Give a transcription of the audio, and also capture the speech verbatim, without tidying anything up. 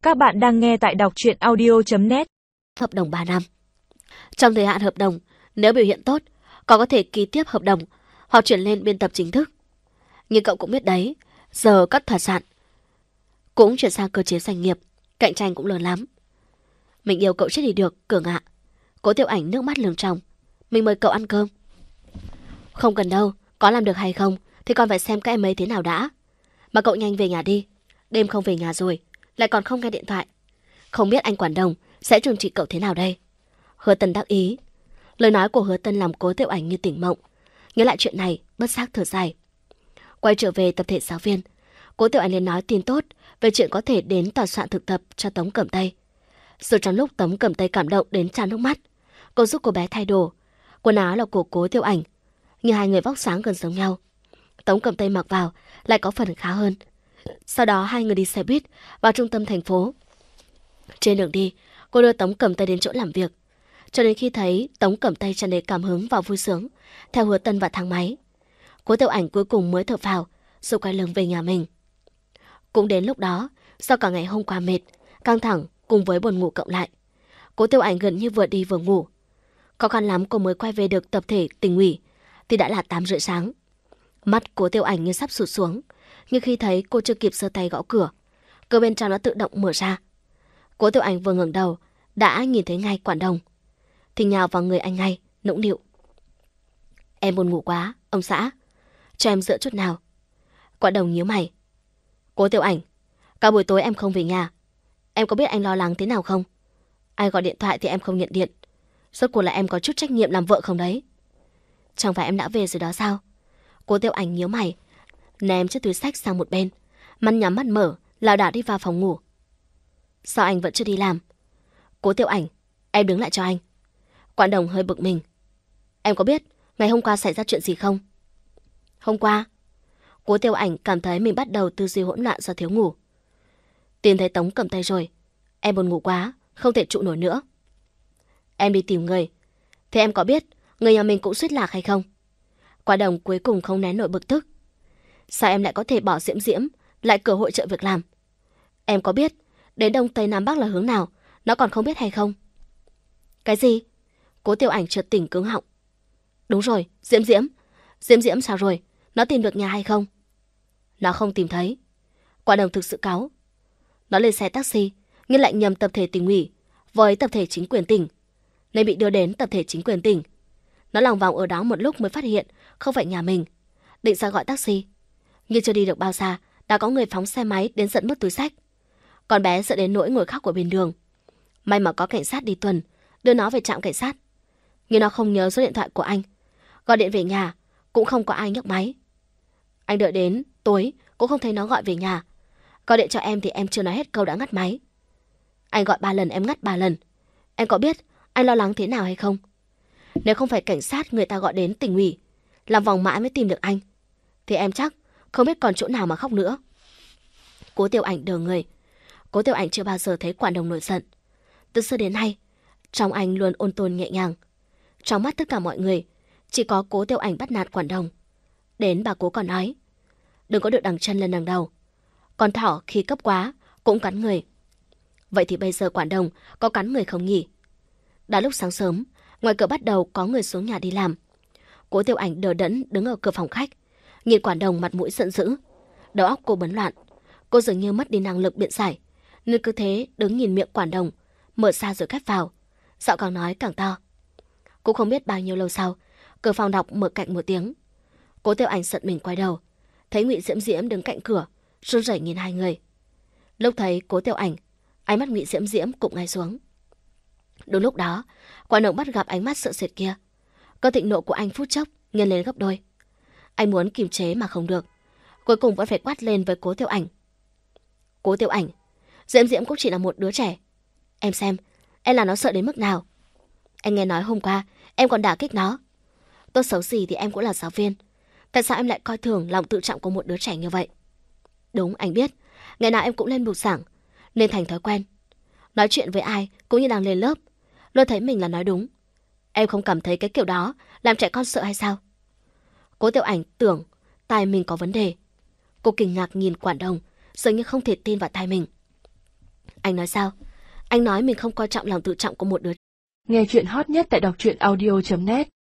Các bạn đang nghe tại đọc truyện audio chấm net. Hợp đồng ba năm. Trong thời hạn hợp đồng, nếu biểu hiện tốt, cậu có thể ký tiếp hợp đồng hoặc chuyển lên biên tập chính thức. Nhưng cậu cũng biết đấy, giờ cắt thỏa sản cũng chuyển sang cơ chế doanh nghiệp, cạnh tranh cũng lớn lắm. Mình yêu cậu chết đi được, Cường ạ. Cố Tiểu Ảnh nước mắt lưng tròng. Mình mời cậu ăn cơm. Không cần đâu, có làm được hay không thì còn phải xem các em ấy thế nào đã. Mà cậu nhanh về nhà đi, đêm không về nhà rồi, lại còn không nghe điện thoại. Không biết anh Quản Đồng sẽ trừng trị cậu thế nào đây. Hứa Tân đắc ý. Lời nói của Hứa Tân làm Cố Tiểu Ảnh như tỉnh mộng. Nhớ lại chuyện này, bất giác thở dài. Quay trở về tập thể giáo viên, Cố Tiểu Ảnh liền nói tin tốt về chuyện có thể đến tòa soạn thực tập cho Tống Cẩm Tây. Rồi trong lúc Tống Cẩm Tây cảm động đến tràn nước mắt, cô giúp cô bé thay đồ. Quần áo là của Cố Tiểu Ảnh, như hai người vóc sáng gần giống nhau. Tống Cẩm Tây mặc vào lại có phần khá hơn. Sau đó hai người đi xe buýt vào trung tâm thành phố. Trên đường đi, cô đưa Tống Cẩm Tây đến chỗ làm việc. Cho đến khi thấy Tống Cẩm Tây tràn đầy cảm hứng và vui sướng, theo Hứa Tân vào thang máy, Cố Tiểu Ảnh cuối cùng mới thở phào, rồi quay lưng về nhà mình. Cũng đến lúc đó, sau cả ngày hôm qua mệt, căng thẳng cùng với buồn ngủ cộng lại, Cố Tiểu Ảnh gần như vừa đi vừa ngủ. Khó khăn lắm cô mới quay về được tập thể tỉnh ủy thì đã là tám rưỡi sáng. Mắt Cố Tiểu Ảnh như sắp sụt xuống, nhưng khi thấy cô chưa kịp giơ tay gõ cửa, cửa bên trong đã tự động mở ra. Cố Tiểu Ảnh vừa ngẩng đầu đã nhìn thấy ngay Quản Đồng, thì nhào vào người anh ngay, nũng nịu. Em buồn ngủ quá, ông xã, cho em dựa chút nào. Quản Đồng nhíu mày. Cố Tiểu Ảnh, cả buổi tối em không về nhà, em có biết anh lo lắng thế nào không? Ai gọi điện thoại thì em không nhận điện. Rốt cuộc là em có chút trách nhiệm làm vợ không đấy? Chẳng phải em đã về rồi đó sao? Cố Tiểu Ảnh nhíu mày, ném chiếc túi xách sang một bên, mắt nhắm mắt mở, lảo đảo đi vào phòng ngủ. Sao anh vẫn chưa đi làm? Cố Tiểu Ảnh, em đứng lại cho anh. Quản Đồng hơi bực mình. Em có biết ngày hôm qua xảy ra chuyện gì không? Hôm qua? Cố Tiểu Ảnh cảm thấy mình bắt đầu tư duy hỗn loạn do thiếu ngủ. Tìm thấy Tống Cẩm Tây rồi. Em buồn ngủ quá, không thể trụ nổi nữa. Em đi tìm người. Thế em có biết người nhà mình cũng suýt lạc hay không? Quản Đồng cuối cùng không nén nổi bực tức. Sao em lại có thể bỏ Diễm Diễm lại cửa hội trợ việc làm? Em có biết đến Đông Tây Nam Bắc là hướng nào, nó còn không biết hay không? Cái gì? Cố Tiểu Ảnh chợt tỉnh cứng họng. Đúng rồi, Diễm Diễm. Diễm Diễm sao rồi? Nó tìm được nhà hay không? Nó không tìm thấy. Quản Đồng thực sự cáu. Nó lên xe taxi nhưng lại nhầm tập thể tỉnh ủy với tập thể chính quyền tỉnh, nên bị đưa đến tập thể chính quyền tỉnh. Nó lòng vòng ở đó một lúc mới phát hiện không phải nhà mình, định ra gọi taxi, nhưng chưa đi được bao xa đã có người phóng xe máy đến giật mất túi xách. Con bé sợ đến nỗi ngồi khóc ở bên đường. May mà có cảnh sát đi tuần đưa nó về trạm cảnh sát, nhưng nó không nhớ số điện thoại của anh. Gọi điện về nhà cũng không có ai nhấc máy. Anh đợi đến tối cũng không thấy nó gọi về nhà. Gọi điện cho em thì em chưa nói hết câu đã ngắt máy. Anh gọi ba lần em ngắt ba lần. Em có biết anh lo lắng thế nào hay không? Nếu không phải cảnh sát người ta gọi đến tỉnh ủy làm vòng mãi mới tìm được anh, thì em chắc không biết còn chỗ nào mà khóc nữa. Cố Tiểu Ảnh đờ người. Cố Tiểu Ảnh chưa bao giờ thấy Quản Đồng nổi giận. Từ xưa đến nay, trong anh luôn ôn tồn nhẹ nhàng. Trong mắt tất cả mọi người, chỉ có Cố Tiểu Ảnh bắt nạt Quản Đồng. Đến bà Cố còn nói, đừng có được đằng chân lên đằng đầu. Con thỏ khi cấp quá cũng cắn người. Vậy thì bây giờ Quản Đồng có cắn người không nhỉ? Đã lúc sáng sớm, ngoài cửa bắt đầu có người xuống nhà đi làm. Cố Tiểu Ảnh đờ đẫn đứng ở cửa phòng khách, nhìn Quản Đồng mặt mũi giận dữ. Đầu óc cô bấn loạn. Cô dường như mất đi năng lực biện giải, nên cứ thế đứng nhìn miệng Quản Đồng mở ra rồi khép vào, giọng càng nói càng to. Cũng không biết bao nhiêu lâu sau, cửa phòng đọc mở cạnh một tiếng. Cố Tiểu Ảnh giận mình quay đầu, thấy Ngụy Diễm Diễm đứng cạnh cửa, run rẩy nhìn hai người. Lúc thấy Cố Tiểu Ảnh, ánh mắt Ngụy Diễm Diễm cụp ngay xuống. Đúng lúc đó, Quản Đồng bắt gặp ánh mắt sợ sệt kia. Cơn thịnh nộ của anh phút chốc nhân lên gấp đôi. Anh muốn kiềm chế mà không được, cuối cùng vẫn phải quát lên với Cố Tiểu Ảnh. Cố Tiểu Ảnh, Diễm Diễm cũng chỉ là một đứa trẻ. Em xem, em là nó sợ đến mức nào. Anh nghe nói hôm qua em còn đả kích nó. Tốt xấu gì thì em cũng là giáo viên, tại sao em lại coi thường lòng tự trọng của một đứa trẻ như vậy? Đúng, anh biết, ngày nào em cũng lên bục giảng, nên thành thói quen. Nói chuyện với ai cũng như đang lên lớp, luôn thấy mình là nói đúng. Em không cảm thấy cái kiểu đó làm trẻ con sợ hay sao? Cố Tiểu Ảnh tưởng tai mình có vấn đề. Cô kinh ngạc nhìn Quản Đồng, dường như không thể tin vào tai mình. Anh nói sao? Anh nói mình không coi trọng lòng tự trọng của một đứa. Nghe chuyện hot nhất tại đọc truyện audio chấm net.